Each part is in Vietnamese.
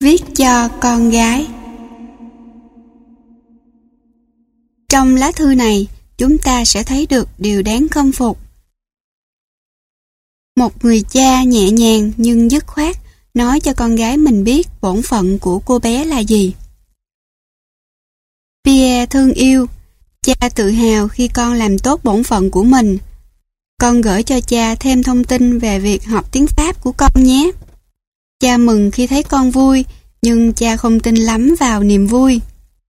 Viết cho con gái. Trong lá thư này, chúng ta sẽ thấy được điều đáng khâm phục. Một người cha nhẹ nhàng nhưng dứt khoát nói cho con gái mình biết bổn phận của cô bé là gì. Pierre thương yêu, cha tự hào khi con làm tốt bổn phận của mình. Con gửi cho cha thêm thông tin về việc học tiếng Pháp của con nhé. Cha mừng khi thấy con vui, nhưng cha không tin lắm vào niềm vui.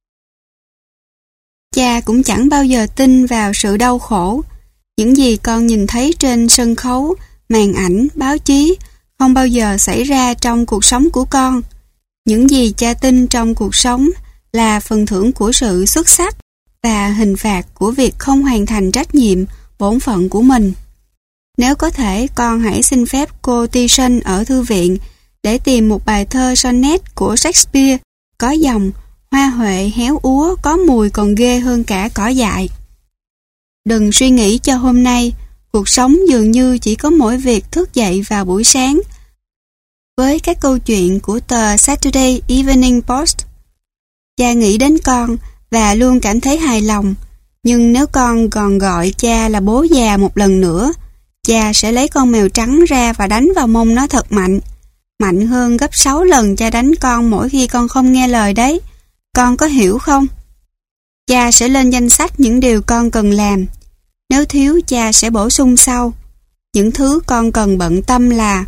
Cha cũng chẳng bao giờ tin vào sự đau khổ. Những gì con nhìn thấy trên sân khấu, màn ảnh, báo chí không bao giờ xảy ra trong cuộc sống của con. Những gì cha tin trong cuộc sống là phần thưởng của sự xuất sắc và hình phạt của việc không hoàn thành trách nhiệm, bổn phận của mình. Nếu có thể, con hãy xin phép cô Tison ở thư viện để tìm một bài thơ sonnet của Shakespeare có dòng hoa huệ héo úa có mùi còn ghê hơn cả cỏ dại. Đừng suy nghĩ cho hôm nay, cuộc sống dường như chỉ có mỗi việc thức dậy vào buổi sáng với các câu chuyện của tờ Saturday Evening Post. Cha nghĩ đến con và luôn cảm thấy hài lòng, nhưng nếu con còn gọi cha là bố già một lần nữa, cha sẽ lấy con mèo trắng ra và đánh vào mông nó thật mạnh. Mạnh hơn gấp 6 lần cha đánh con mỗi khi con không nghe lời đấy. Con có hiểu không? Cha sẽ lên danh sách những điều con cần làm. Nếu thiếu, cha sẽ bổ sung sau. Những thứ con cần bận tâm là: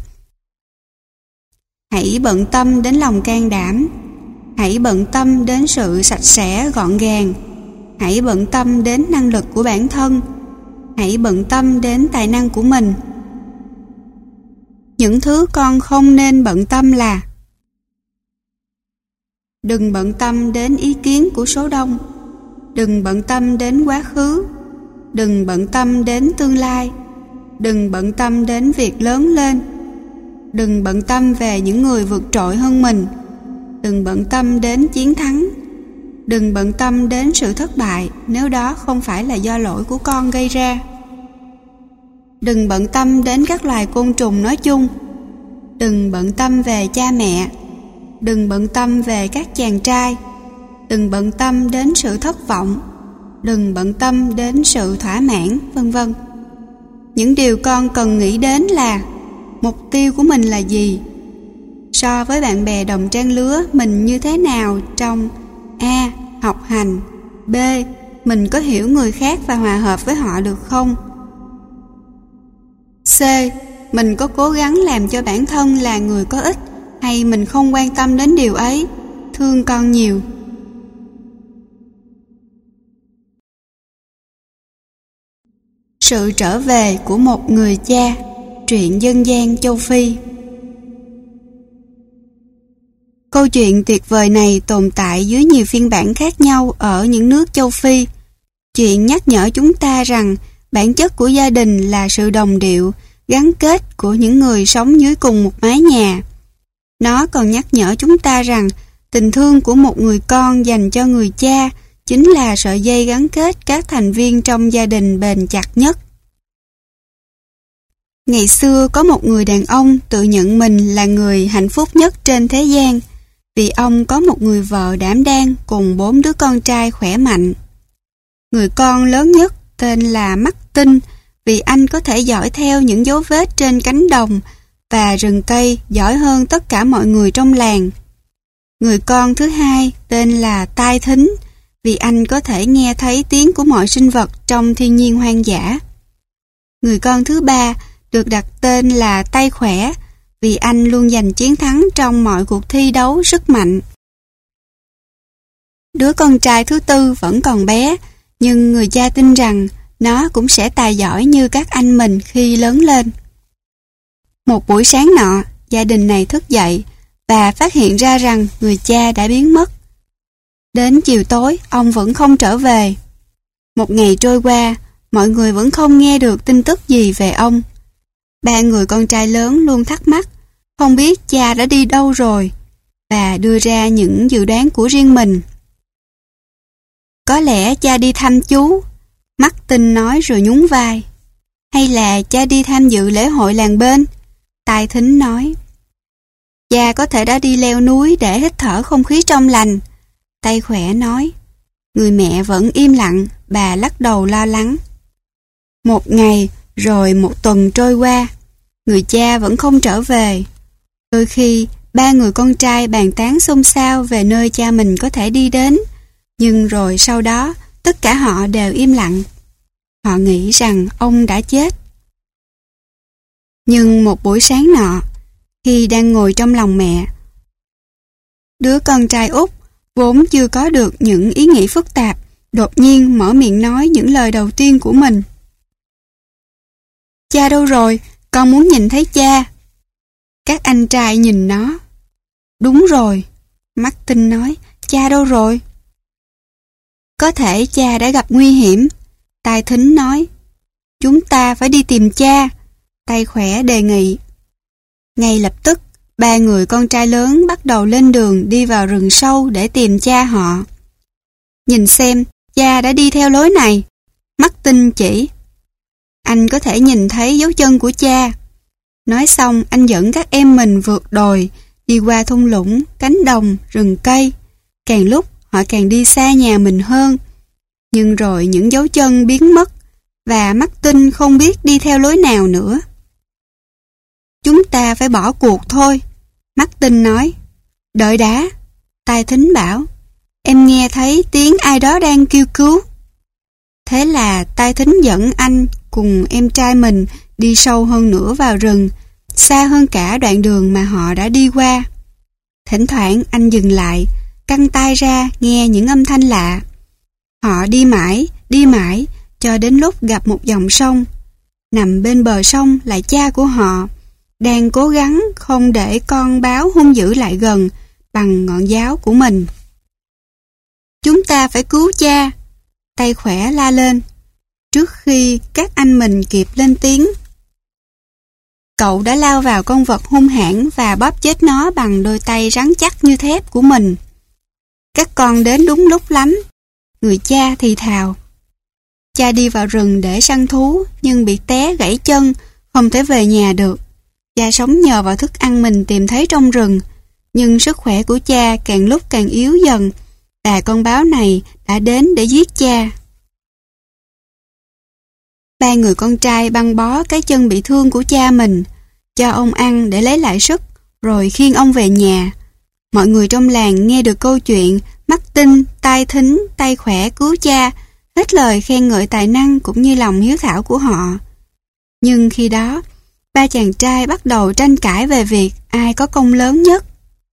hãy bận tâm đến lòng can đảm. Hãy bận tâm đến sự sạch sẽ gọn gàng. Hãy bận tâm đến năng lực của bản thân. Hãy bận tâm đến tài năng của mình. Những thứ con không nên bận tâm là: đừng bận tâm đến ý kiến của số đông. Đừng bận tâm đến quá khứ. Đừng bận tâm đến tương lai. Đừng bận tâm đến việc lớn lên. Đừng bận tâm về những người vượt trội hơn mình. Đừng bận tâm đến chiến thắng. Đừng bận tâm đến sự thất bại nếu đó không phải là do lỗi của con gây ra. Đừng bận tâm đến các loài côn trùng nói chung. Đừng bận tâm về cha mẹ. Đừng bận tâm về các chàng trai. Đừng bận tâm đến sự thất vọng. Đừng bận tâm đến sự thỏa mãn, vân vân. Những điều con cần nghĩ đến là: mục tiêu của mình là gì? So với bạn bè đồng trang lứa, mình như thế nào trong A. Học hành. B. Mình có hiểu người khác và hòa hợp với họ được không? C. Mình có cố gắng làm cho bản thân là người có ích, hay mình không quan tâm đến điều ấy? Thương con nhiều. Sự trở về của một người cha. Truyện dân gian châu Phi. Câu chuyện tuyệt vời này tồn tại dưới nhiều phiên bản khác nhau ở những nước châu Phi. Chuyện nhắc nhở chúng ta rằng bản chất của gia đình là sự đồng điệu, gắn kết của những người sống dưới cùng một mái nhà. Nó còn nhắc nhở chúng ta rằng tình thương của một người con dành cho người cha chính là sợi dây gắn kết các thành viên trong gia đình bền chặt nhất. Ngày xưa có một người đàn ông tự nhận mình là người hạnh phúc nhất trên thế gian, vì ông có một người vợ đảm đang cùng 4 đứa con trai khỏe mạnh. Người con lớn nhất tên là Martin, vì anh có thể dõi theo những dấu vết trên cánh đồng và rừng cây giỏi hơn tất cả mọi người trong làng. Người con thứ hai tên là Tai Thính, vì anh có thể nghe thấy tiếng của mọi sinh vật trong thiên nhiên hoang dã. Người con thứ ba được đặt tên là Tay Khỏe, vì anh luôn giành chiến thắng trong mọi cuộc thi đấu sức mạnh. Đứa con trai thứ tư vẫn còn bé, nhưng người cha tin rằng nó cũng sẽ tài giỏi như các anh mình khi lớn lên. Một buổi sáng nọ, gia đình này thức dậy và phát hiện ra rằng người cha đã biến mất. Đến chiều tối, ông vẫn không trở về. Một ngày trôi qua, mọi người vẫn không nghe được tin tức gì về ông. 3 người con trai lớn luôn thắc mắc, không biết cha đã đi đâu rồi, và đưa ra những dự đoán của riêng mình. Có lẽ cha đi thăm chú, Martin nói rồi nhún vai. Hay là cha đi tham dự lễ hội làng bên, Tai Thính nói. Cha Cha có thể đã đi leo núi để hít thở không khí trong lành. Tay khỏe nói. Người mẹ vẫn im lặng, bà lắc đầu lo lắng. Một ngày, rồi một tuần trôi qua, người cha vẫn không trở về. Đôi khi, ba người con trai bàn tán xôn xao về nơi cha mình có thể đi đến, nhưng rồi sau đó, tất cả họ đều im lặng. Họ nghĩ rằng ông đã chết. Nhưng một buổi sáng nọ, khi đang ngồi trong lòng mẹ, đứa con trai út vốn chưa có được những ý nghĩ phức tạp, đột nhiên mở miệng nói những lời đầu tiên của mình. Cha đâu rồi? Con muốn nhìn thấy cha. Các anh trai nhìn nó. Đúng rồi, Martin nói, cha đâu rồi? Có thể cha đã gặp nguy hiểm. Tai thính nói, chúng ta phải đi tìm cha. Tay khỏe đề nghị. Ngay lập tức, ba người con trai lớn bắt đầu lên đường đi vào rừng sâu để tìm cha họ. Nhìn xem, cha đã đi theo lối này. Martin chỉ. Anh có thể nhìn thấy dấu chân của cha. Nói xong, anh dẫn các em mình vượt đồi, đi qua thung lũng, cánh đồng, rừng cây. Càng lúc, họ càng đi xa nhà mình hơn. Nhưng rồi những dấu chân biến mất, và Martin không biết đi theo lối nào nữa. Chúng ta phải bỏ cuộc thôi, Martin nói. Đợi đã, Tai thính bảo. Em nghe thấy tiếng ai đó đang kêu cứu. Thế là Tai thính dẫn anh cùng em trai mình đi sâu hơn nữa vào rừng, xa hơn cả đoạn đường mà họ đã đi qua. Thỉnh thoảng anh dừng lại, căng tai ra nghe những âm thanh lạ. Họ đi mãi, cho đến lúc gặp một dòng sông. Nằm bên bờ sông là cha của họ, đang cố gắng không để con báo hung dữ lại gần bằng ngọn giáo của mình. Chúng ta phải cứu cha, Tay khỏe la lên, trước khi các anh mình kịp lên tiếng. Cậu đã lao vào con vật hung hãn và bóp chết nó bằng đôi tay rắn chắc như thép của mình. Các con đến đúng lúc lắm, người cha thì thào. Cha đi vào rừng để săn thú nhưng bị té gãy chân, không thể về nhà được. Cha sống nhờ vào thức ăn mình tìm thấy trong rừng, nhưng sức khỏe của cha càng lúc càng yếu dần, và con báo này đã đến để giết cha. Ba người con trai băng bó cái chân bị thương của cha mình, cho ông ăn để lấy lại sức, rồi khiêng ông về nhà. Mọi người trong làng nghe được câu chuyện Martin, Tai thính, Tay khỏe cứu cha, hết lời khen ngợi tài năng cũng như lòng hiếu thảo của họ. Nhưng khi đó, ba chàng trai bắt đầu tranh cãi về việc ai có công lớn nhất.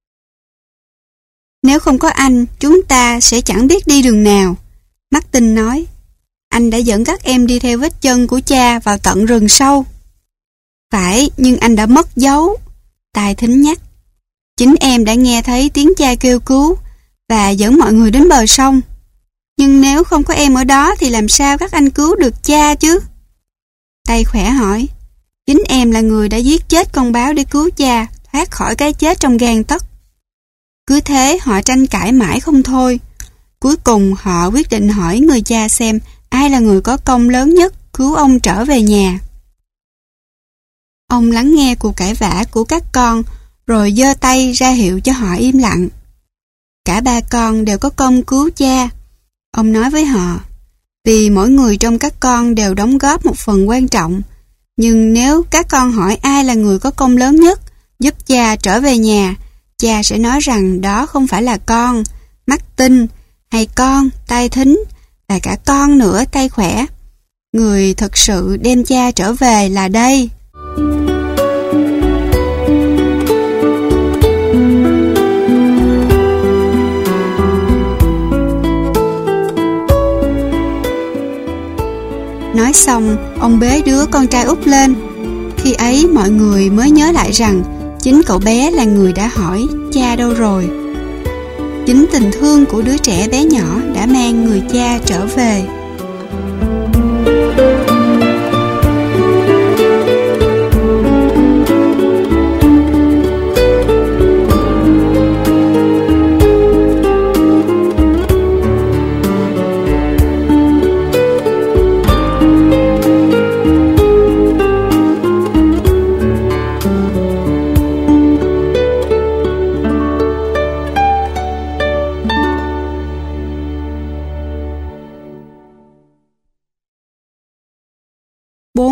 Nếu không có anh, chúng ta sẽ chẳng biết đi đường nào, Martin nói. Anh đã dẫn các em đi theo vết chân của cha vào tận rừng sâu. Phải, nhưng anh đã mất dấu, Tai thính nhắc. Chính em đã nghe thấy tiếng cha kêu cứu và dẫn mọi người đến bờ sông. Nhưng nếu không có em ở đó thì làm sao các anh cứu được cha chứ? Tay khỏe hỏi. Chính em là người đã giết chết con báo để cứu cha thoát khỏi cái chết trong gang tấc. Cứ thế họ tranh cãi mãi không thôi. Cuối cùng họ quyết định hỏi người cha xem ai là người có công lớn nhất cứu ông trở về nhà. Ông lắng nghe cuộc cãi vã của các con rồi giơ tay ra hiệu cho họ im lặng. Cả ba con đều có công cứu cha. Ông nói với họ, vì mỗi người trong các con đều đóng góp một phần quan trọng. Nhưng nếu các con hỏi ai là người có công lớn nhất giúp cha trở về nhà, cha sẽ nói rằng đó không phải là con, Martin, hay con, Tai thính, và cả con nữa, Tay khỏe. Người thực sự đem cha trở về là đây. Nói xong, ông bế đứa con trai út lên. Khi ấy mọi người mới nhớ lại rằng chính cậu bé là người đã hỏi cha đâu rồi. Chính tình thương của đứa trẻ bé nhỏ đã mang người cha trở về.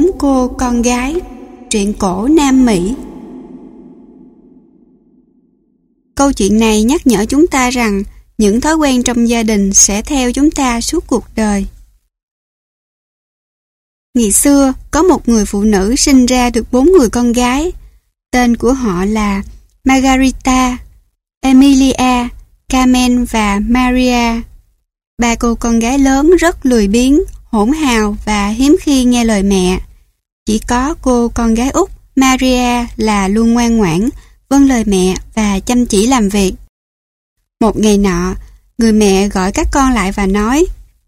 4 cô con gái. Truyện cổ Nam Mỹ. Câu chuyện này nhắc nhở chúng ta rằng những thói quen trong gia đình sẽ theo chúng ta suốt cuộc đời. Ngày xưa, có một người phụ nữ sinh ra được 4 người con gái. Tên của họ là Margarita, Emilia, Carmen và Maria. 3 cô con gái lớn rất lười biếng, hỗn hào và hiếm khi nghe lời mẹ. Chỉ có cô con gái út Maria là luôn ngoan ngoãn, vâng lời mẹ và chăm chỉ làm việc. Một ngày nọ, người mẹ gọi các con lại và nói: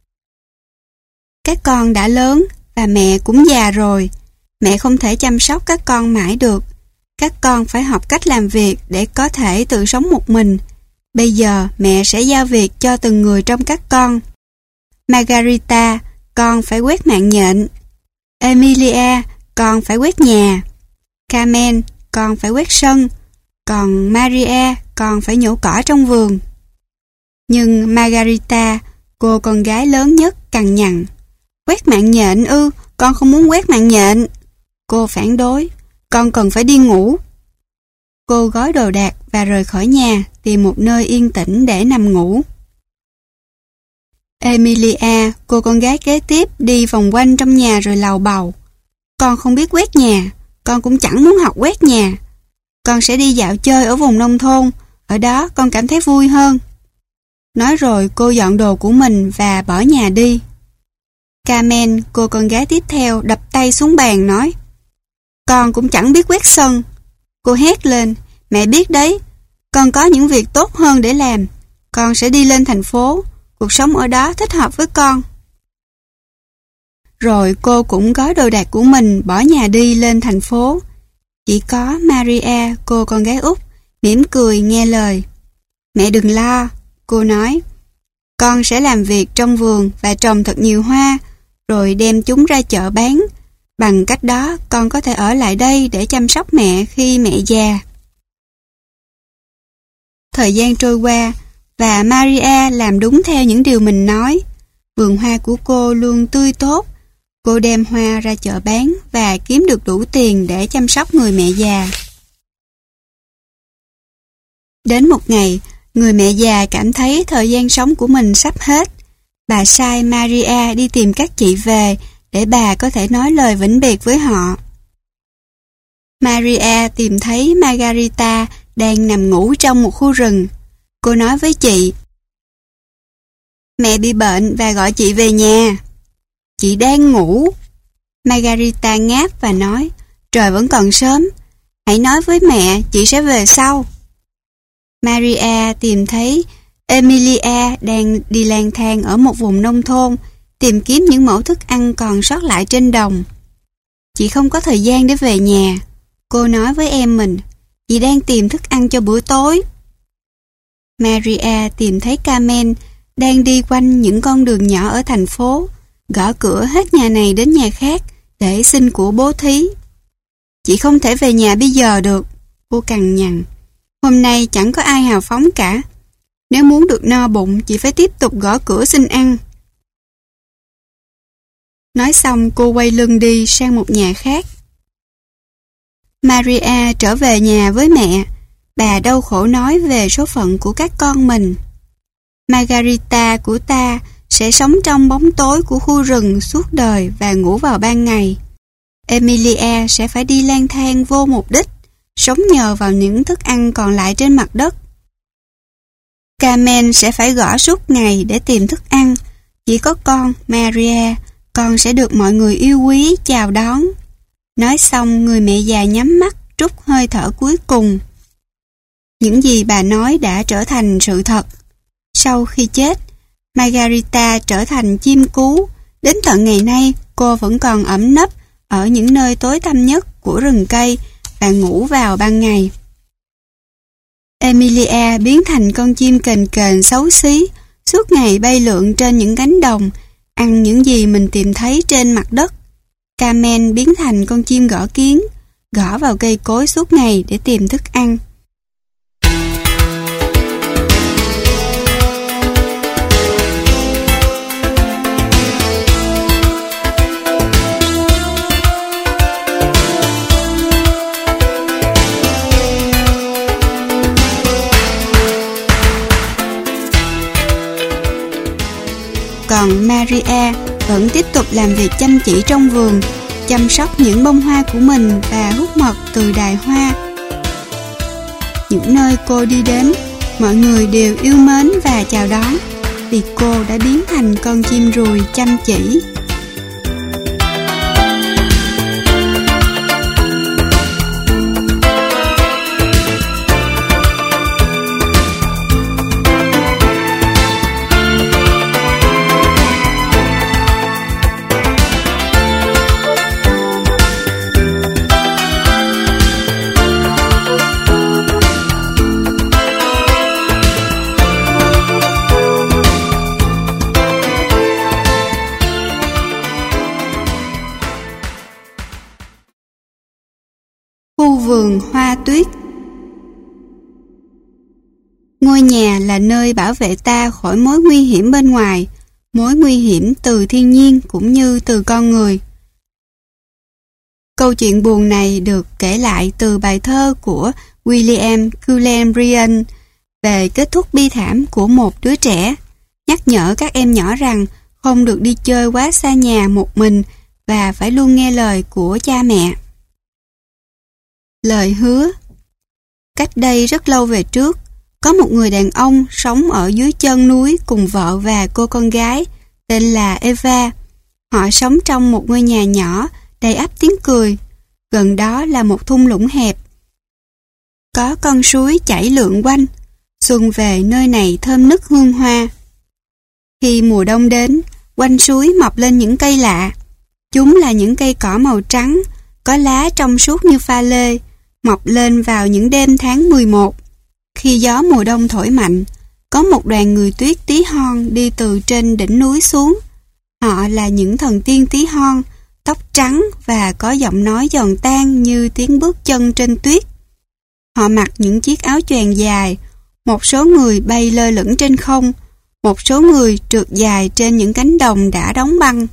các con đã lớn và mẹ cũng già rồi. Mẹ không thể chăm sóc các con mãi được. Các con phải học cách làm việc để có thể tự sống một mình. Bây giờ mẹ sẽ giao việc cho từng người trong các con. Margarita, con phải quét mạng nhện. Emilia, con phải quét nhà. Carmen, con phải quét sân. Còn Maria, con phải nhổ cỏ trong vườn. Nhưng Margarita, cô con gái lớn nhất, cằn nhằn: quét mạng nhện ư? Con không muốn quét mạng nhện. Cô phản đối: con cần phải đi ngủ. Cô gói đồ đạc và rời khỏi nhà, tìm một nơi yên tĩnh để nằm ngủ. Emilia, cô con gái kế tiếp, đi vòng quanh trong nhà rồi lầu bầu: con không biết quét nhà, con cũng chẳng muốn học quét nhà. Con sẽ đi dạo chơi ở vùng nông thôn, ở đó con cảm thấy vui hơn. Nói rồi cô dọn đồ của mình và bỏ nhà đi. Carmen, cô con gái tiếp theo, đập tay xuống bàn nói: con cũng chẳng biết quét sân. Cô hét lên: mẹ biết đấy, con có những việc tốt hơn để làm. Con sẽ đi lên thành phố, cuộc sống ở đó thích hợp với con. Rồi cô cũng gói đồ đạc của mình, bỏ nhà đi lên thành phố. Chỉ có Maria, cô con gái út, mỉm cười nghe lời. Mẹ đừng lo, cô nói. Con sẽ làm việc trong vườn và trồng thật nhiều hoa, rồi đem chúng ra chợ bán. Bằng cách đó, con có thể ở lại đây để chăm sóc mẹ khi mẹ già. Thời gian trôi qua, và Maria làm đúng theo những điều mình nói. Vườn hoa của cô luôn tươi tốt. Cô đem hoa ra chợ bán và kiếm được đủ tiền để chăm sóc người mẹ già. Đến một ngày, người mẹ già cảm thấy thời gian sống của mình sắp hết. Bà sai Maria đi tìm các chị về để bà có thể nói lời vĩnh biệt với họ. Maria tìm thấy Margarita đang nằm ngủ trong một khu rừng. Cô nói với chị: mẹ bị bệnh và gọi chị về nhà. Chị đang ngủ. Margarita ngáp và nói: trời vẫn còn sớm, hãy nói với mẹ, chị sẽ về sau. Maria tìm thấy Emilia đang đi lang thang ở một vùng nông thôn, tìm kiếm những mẩu thức ăn còn sót lại trên đồng. Chị không có thời gian để về nhà. Cô nói với em mình: chị đang tìm thức ăn cho bữa tối. Maria tìm thấy Carmen đang đi quanh những con đường nhỏ ở thành phố, gõ cửa hết nhà này đến nhà khác để xin của bố thí. Chị không thể về nhà bây giờ được, cô cằn nhằn. Hôm nay chẳng có ai hào phóng cả. Nếu muốn được no bụng, chị phải tiếp tục gõ cửa xin ăn. Nói xong cô quay lưng đi sang một nhà khác. Maria trở về nhà với mẹ. Bà đau khổ nói về số phận của các con mình. Margarita của ta sẽ sống trong bóng tối của khu rừng suốt đời và ngủ vào ban ngày. Emilia sẽ phải đi lang thang vô mục đích, sống nhờ vào những thức ăn còn lại trên mặt đất. Carmen sẽ phải gõ suốt ngày để tìm thức ăn. Chỉ có con, Maria, con sẽ được mọi người yêu quý, chào đón. Nói xong, người mẹ già nhắm mắt, trút hơi thở cuối cùng. Những gì bà nói đã trở thành sự thật. Sau khi chết, Margarita trở thành chim cú. Đến tận ngày nay, cô vẫn còn ẩn nấp ở những nơi tối tăm nhất của rừng cây và ngủ vào ban ngày. Emilia biến thành con chim kền kền xấu xí, suốt ngày bay lượn trên những cánh đồng, ăn những gì mình tìm thấy trên mặt đất. Carmen biến thành con chim gõ kiến, gõ vào cây cối suốt ngày để tìm thức ăn. còn Maria vẫn tiếp tục làm việc chăm chỉ trong vườn, chăm sóc những bông hoa của mình và hút mật từ đài hoa. Những nơi cô đi đến, mọi người đều yêu mến và chào đón, vì cô đã biến thành con chim ruồi chăm chỉ. Khu vườn hoa tuyết. Ngôi nhà là nơi bảo vệ ta khỏi mối nguy hiểm bên ngoài, mối nguy hiểm từ thiên nhiên cũng như từ con người. Câu chuyện buồn này được kể lại từ bài thơ của William Cullen Bryant về kết thúc bi thảm của một đứa trẻ, nhắc nhở các em nhỏ rằng không được đi chơi quá xa nhà một mình và phải luôn nghe lời của cha mẹ. Lời hứa. Cách đây rất lâu về trước, có một người đàn ông sống ở dưới chân núi cùng vợ và cô con gái, tên là Eva. Họ sống trong một ngôi nhà nhỏ, đầy ắp tiếng cười. Gần đó là một thung lũng hẹp. Có con suối chảy lượn quanh. Xuân về nơi này thơm nức hương hoa. Khi mùa đông đến, quanh suối mọc lên những cây lạ. Chúng là những cây cỏ màu trắng, có lá trong suốt như pha lê, mọc lên vào những đêm tháng 11. Khi gió mùa đông thổi mạnh, có một đoàn người tuyết tí hon đi từ trên đỉnh núi xuống. Họ là những thần tiên tí hon, tóc trắng và có giọng nói giòn tan như tiếng bước chân trên tuyết. Họ mặc những chiếc áo choàng dài, một số người bay lơ lửng trên không, một số người trượt dài trên những cánh đồng đã đóng băng.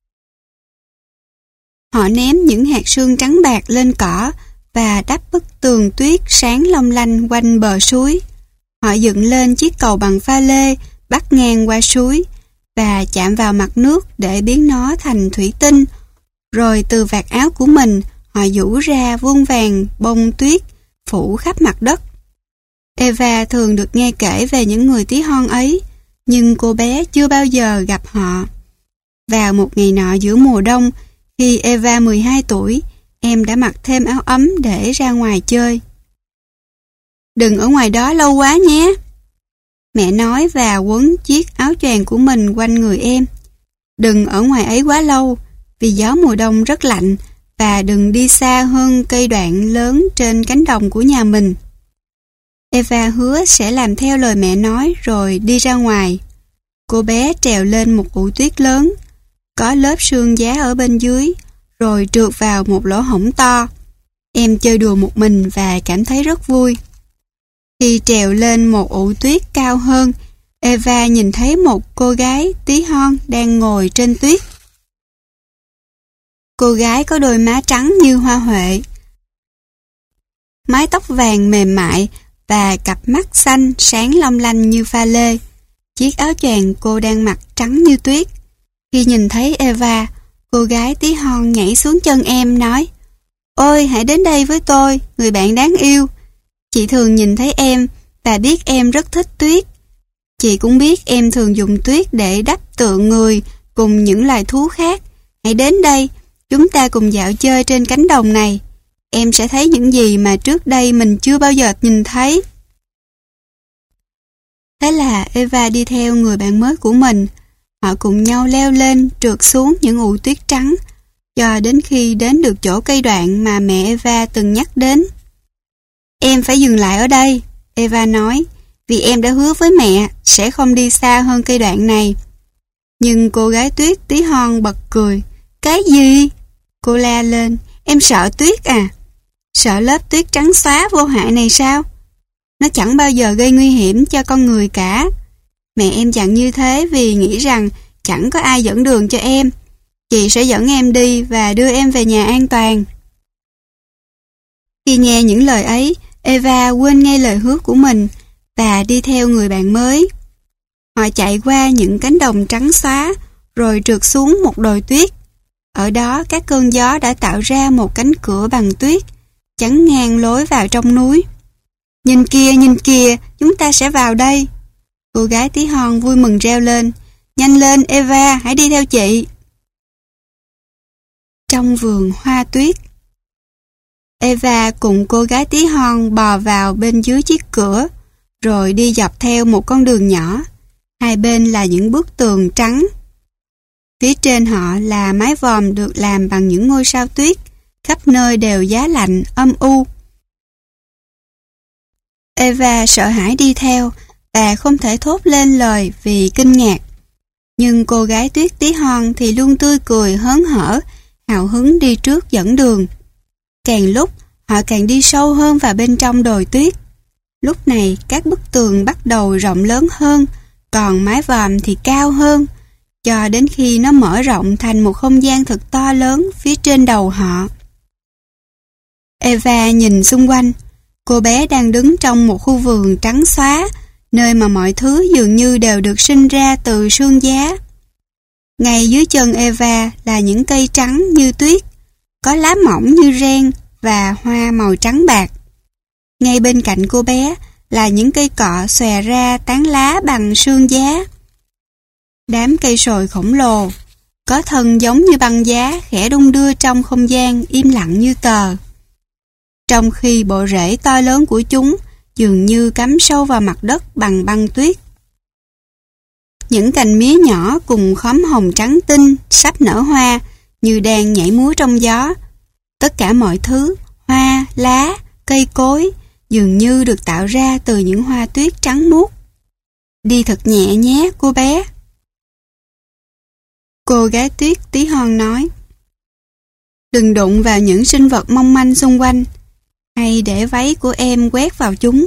Họ ném những hạt sương trắng bạc lên cỏ và đắp bức tường tuyết sáng long lanh quanh bờ suối. Họ dựng lên chiếc cầu bằng pha lê bắc ngang qua suối và chạm vào mặt nước để biến nó thành thủy tinh. Rồi từ vạt áo của mình, họ giũ ra vuông vàng bông tuyết phủ khắp mặt đất. Eva thường được nghe kể về những người tí hon ấy, nhưng cô bé chưa bao giờ gặp họ. Vào một ngày nọ giữa mùa đông, khi Eva 12 tuổi, em đã mặc thêm áo ấm để ra ngoài chơi. Đừng ở ngoài đó lâu quá nhé, mẹ nói và quấn chiếc áo choàng của mình quanh người em. Đừng ở ngoài ấy quá lâu, vì gió mùa đông rất lạnh, và đừng đi xa hơn cây đoạn lớn trên cánh đồng của nhà mình. Eva hứa sẽ làm theo lời mẹ nói rồi đi ra ngoài. Cô bé trèo lên một ụ tuyết lớn, có lớp sương giá ở bên dưới, rồi trượt vào một lỗ hổng to. Em chơi đùa một mình và cảm thấy rất vui. Khi trèo lên một ụ tuyết cao hơn, Eva nhìn thấy một cô gái tí hon đang ngồi trên tuyết. Cô gái có đôi má trắng như hoa huệ, mái tóc vàng mềm mại và cặp mắt xanh sáng long lanh như pha lê. Chiếc áo choàng cô đang mặc trắng như tuyết. Khi nhìn thấy Eva, cô gái tí hon nhảy xuống chân em nói: "Ôi, hãy đến đây với tôi, người bạn đáng yêu. Chị thường nhìn thấy em và biết em rất thích tuyết. Chị cũng biết em thường dùng tuyết để đắp tượng người cùng những loài thú khác. Hãy đến đây, chúng ta cùng dạo chơi trên cánh đồng này. Em sẽ thấy những gì mà trước đây mình chưa bao giờ nhìn thấy." Thế là Eva đi theo người bạn mới của mình. Họ cùng nhau leo lên, trượt xuống những ụ tuyết trắng, cho đến khi đến được chỗ cây đoạn mà mẹ Eva từng nhắc đến. "Em phải dừng lại ở đây," Eva nói, "vì em đã hứa với mẹ sẽ không đi xa hơn cây đoạn này." Nhưng cô gái tuyết tí hon bật cười. "Cái gì?" Cô la lên. "Em sợ tuyết à? Sợ lớp tuyết trắng xóa vô hại này sao? Nó chẳng bao giờ gây nguy hiểm cho con người cả. Mẹ em dặn như thế vì nghĩ rằng chẳng có ai dẫn đường cho em. Chị sẽ dẫn em đi và đưa em về nhà an toàn." Khi nghe những lời ấy, Eva quên ngay lời hứa của mình và đi theo người bạn mới. Họ chạy qua những cánh đồng trắng xóa, rồi trượt xuống một đồi tuyết. Ở đó các cơn gió đã tạo ra một cánh cửa bằng tuyết, chắn ngang lối vào trong núi. Nhìn kìa, chúng ta sẽ vào đây. Cô gái tí hon vui mừng reo lên. Nhanh lên Eva, hãy đi theo chị. Trong vườn hoa tuyết, Eva cùng cô gái tí hon bò vào bên dưới chiếc cửa, rồi đi dọc theo một con đường nhỏ. Hai bên là những bức tường trắng. Phía trên họ là mái vòm được làm bằng những ngôi sao tuyết, khắp nơi đều giá lạnh, âm u. Eva sợ hãi đi theo và không thể thốt lên lời vì kinh ngạc. Nhưng cô gái tuyết tí hon thì luôn tươi cười hớn hở, hào hứng đi trước dẫn đường. Càng lúc họ càng đi sâu hơn vào bên trong đồi tuyết. Lúc này các bức tường bắt đầu rộng lớn hơn, còn mái vòm thì cao hơn, cho đến khi nó mở rộng thành một không gian thật to lớn phía trên đầu họ. Eva nhìn xung quanh. Cô bé đang đứng trong một khu vườn trắng xóa, nơi mà mọi thứ dường như đều được sinh ra từ sương giá. Ngay dưới chân Eva là những cây trắng như tuyết, có lá mỏng như ren và hoa màu trắng bạc. Ngay bên cạnh cô bé là những cây cọ xòe ra tán lá bằng sương giá. Đám cây sồi khổng lồ, có thân giống như băng giá khẽ đung đưa trong không gian im lặng như tờ. Trong khi bộ rễ to lớn của chúng dường như cắm sâu vào mặt đất bằng băng tuyết. Những cành mía nhỏ cùng khóm hồng trắng tinh sắp nở hoa như đang nhảy múa trong gió. Tất cả mọi thứ, hoa, lá, cây cối dường như được tạo ra từ những hoa tuyết trắng muốt. Đi thật nhẹ nhé cô bé. Cô gái tuyết tí hon nói. Đừng đụng vào những sinh vật mong manh xung quanh, hay để váy của em quét vào chúng.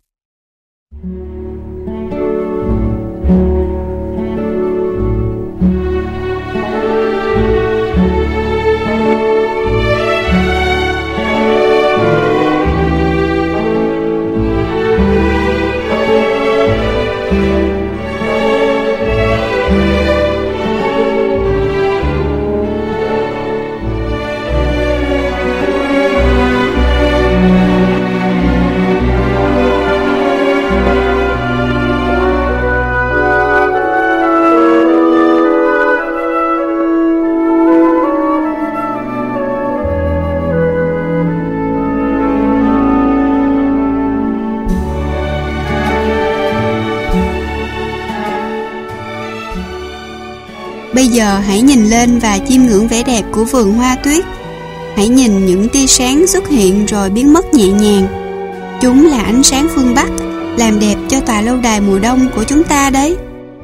Bây giờ hãy nhìn lên và chiêm ngưỡng vẻ đẹp của vườn hoa tuyết. Hãy nhìn những tia sáng xuất hiện rồi biến mất nhẹ nhàng. Chúng là ánh sáng phương Bắc, làm đẹp cho tòa lâu đài mùa đông của chúng ta đấy.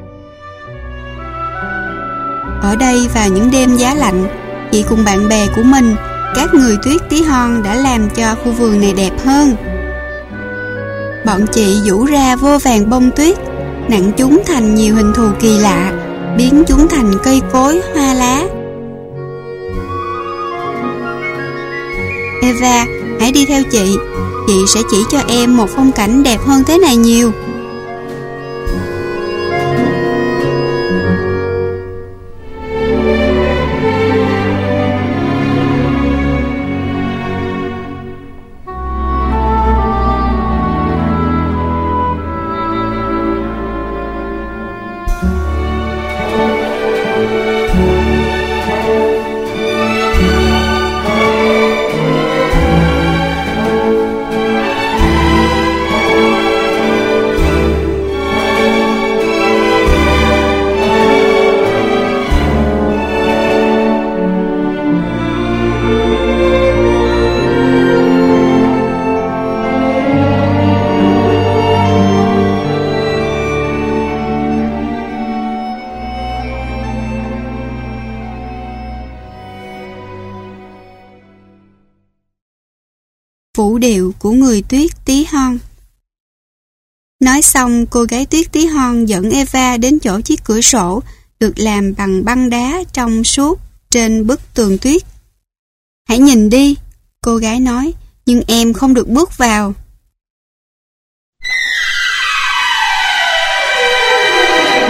Ở đây vào những đêm giá lạnh, chị cùng bạn bè của mình, các người tuyết tí hon đã làm cho khu vườn này đẹp hơn. Bọn chị giũ ra vô vàn bông tuyết, nặn chúng thành nhiều hình thù kỳ lạ, biến chúng thành cây cối, hoa lá. Eva, hãy đi theo chị sẽ chỉ cho em một phong cảnh đẹp hơn thế này nhiều. Vũ điệu của người tuyết tí hon. Nói xong, cô gái tuyết tí hon dẫn Eva đến chỗ chiếc cửa sổ được làm bằng băng đá trong suốt trên bức tường tuyết. Hãy nhìn đi, cô gái nói, nhưng em không được bước vào.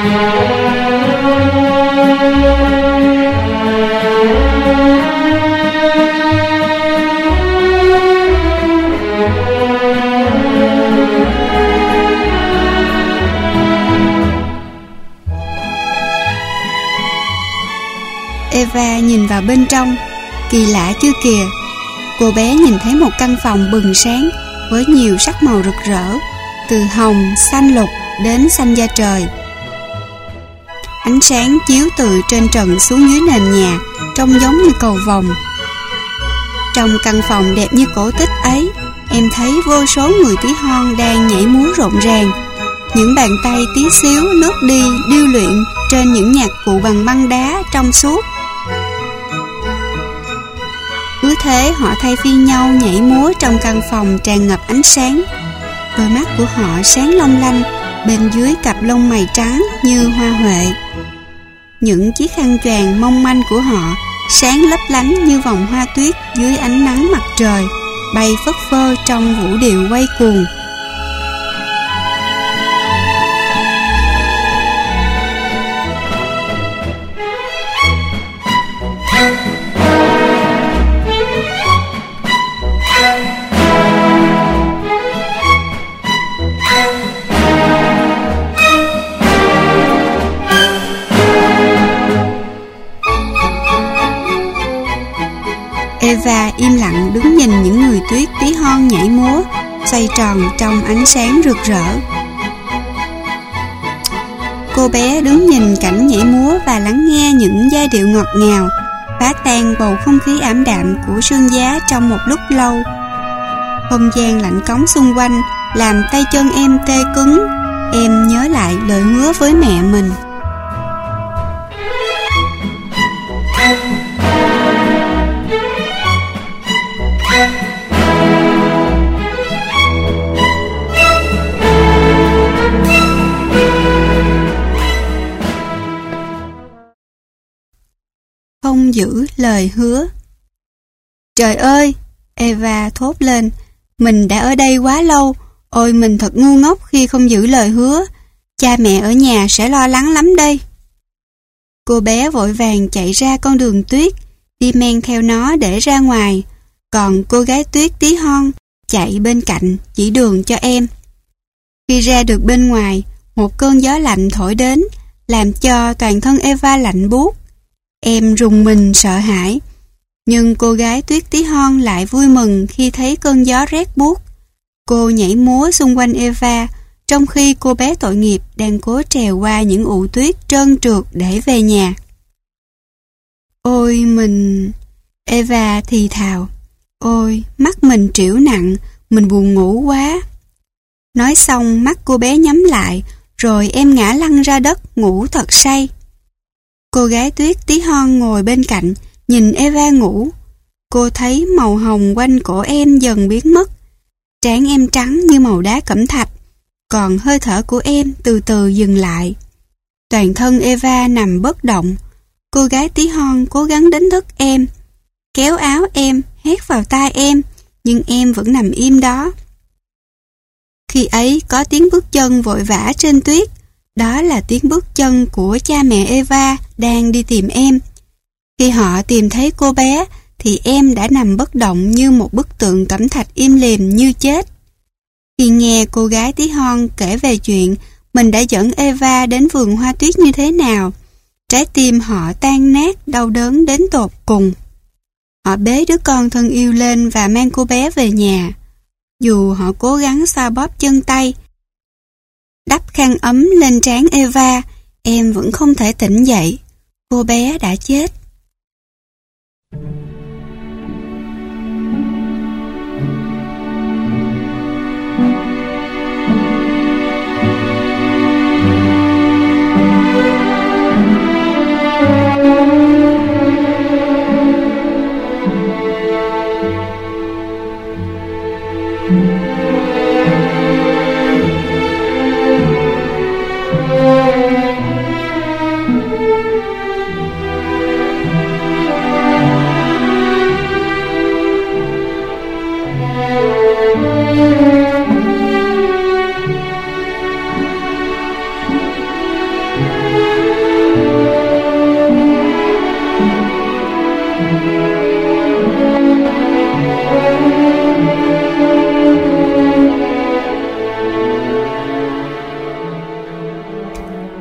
Eva nhìn vào bên trong. Kỳ lạ chưa kìa, cô bé nhìn thấy một căn phòng bừng sáng với nhiều sắc màu rực rỡ, từ hồng, xanh lục đến xanh da trời. Ánh sáng chiếu từ trên trần xuống dưới nền nhà, trông giống như cầu vồng. Trong căn phòng đẹp như cổ tích ấy, em thấy vô số người tí hon đang nhảy múa rộn ràng. Những bàn tay tí xíu lướt đi điêu luyện trên những nhạc cụ bằng băng đá trong suốt. Cứ thế họ thay phiên nhau nhảy múa trong căn phòng tràn ngập ánh sáng. Đôi mắt của họ sáng long lanh bên dưới cặp lông mày trắng như hoa huệ. Những chiếc khăn choàng mong manh của họ sáng lấp lánh như vòng hoa tuyết dưới ánh nắng mặt trời, bay phất phơ trong vũ điệu quay cuồng. Eva im lặng đứng nhìn những người tuyết tí hon nhảy múa, xoay tròn trong ánh sáng rực rỡ. Cô bé đứng nhìn cảnh nhảy múa và lắng nghe những giai điệu ngọt ngào, phá tan bầu không khí ảm đạm của sương giá trong một lúc lâu. Không gian lạnh cống xung quanh làm tay chân em tê cứng. Em nhớ lại lời hứa với mẹ mình. Không giữ lời hứa. Trời ơi! Eva thốt lên. Mình đã ở đây quá lâu. Ôi, mình thật ngu ngốc khi không giữ lời hứa. Cha mẹ ở nhà sẽ lo lắng lắm đây. Cô bé vội vàng chạy ra con đường tuyết, đi men theo nó để ra ngoài. Còn cô gái tuyết tí hon chạy bên cạnh chỉ đường cho em. Khi ra được bên ngoài, một cơn gió lạnh thổi đến, làm cho toàn thân Eva lạnh buốt. Em rùng mình sợ hãi, nhưng cô gái tuyết tí hon lại vui mừng khi thấy cơn gió rét buốt. Cô nhảy múa xung quanh Eva, trong khi cô bé tội nghiệp đang cố trèo qua những ụ tuyết trơn trượt để về nhà. Ôi mình... Eva thì thào. Ôi, mắt mình trĩu nặng, mình buồn ngủ quá. Nói xong mắt cô bé nhắm lại, rồi em ngã lăn ra đất ngủ thật say. Cô gái tuyết tí hon ngồi bên cạnh, nhìn Eva ngủ. Cô thấy màu hồng quanh cổ em dần biến mất. Trán em trắng như màu đá cẩm thạch, còn hơi thở của em từ từ dừng lại. Toàn thân Eva nằm bất động. Cô gái tí hon cố gắng đánh thức em, kéo áo em, hét vào tai em, nhưng em vẫn nằm im đó. Khi ấy có tiếng bước chân vội vã trên tuyết. Đó là tiếng bước chân của cha mẹ Eva đang đi tìm em. Khi họ tìm thấy cô bé thì em đã nằm bất động như một bức tượng cẩm thạch im lìm như chết. Khi nghe cô gái tí hon kể về chuyện mình đã dẫn Eva đến vườn hoa tuyết như thế nào, trái tim họ tan nát đau đớn đến tột cùng. Họ bế đứa con thân yêu lên và mang cô bé về nhà. Dù họ cố gắng xoa bóp chân tay, đắp khăn ấm lên trán Eva, em vẫn không thể tỉnh dậy. Cô bé đã chết.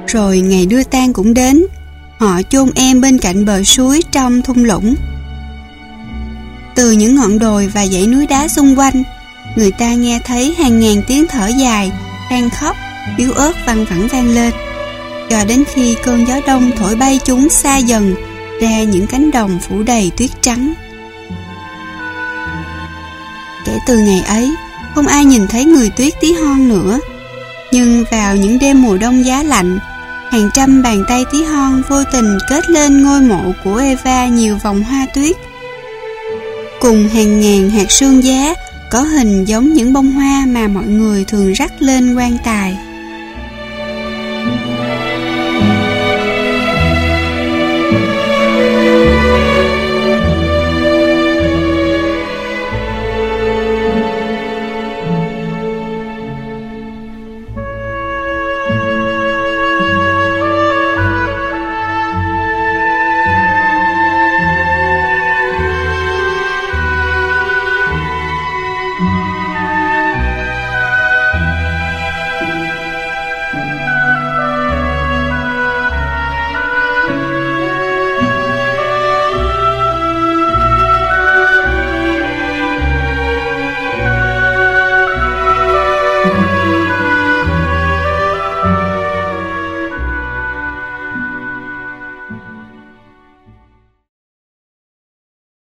Rồi ngày đưa tang cũng đến. Họ chôn em bên cạnh bờ suối trong thung lũng. Từ những ngọn đồi và dãy núi đá xung quanh, người ta nghe thấy hàng ngàn tiếng thở dài, than khóc, yếu ớt văng vẳng vang lên, cho đến khi cơn gió đông thổi bay chúng xa dần ra những cánh đồng phủ đầy tuyết trắng. Kể từ ngày ấy, không ai nhìn thấy người tuyết tí hon nữa. Nhưng vào những đêm mùa đông giá lạnh, hàng trăm bàn tay tí hon vô tình kết lên ngôi mộ của Eva nhiều vòng hoa tuyết, cùng hàng ngàn hạt sương giá có hình giống những bông hoa mà mọi người thường rắc lên quan tài.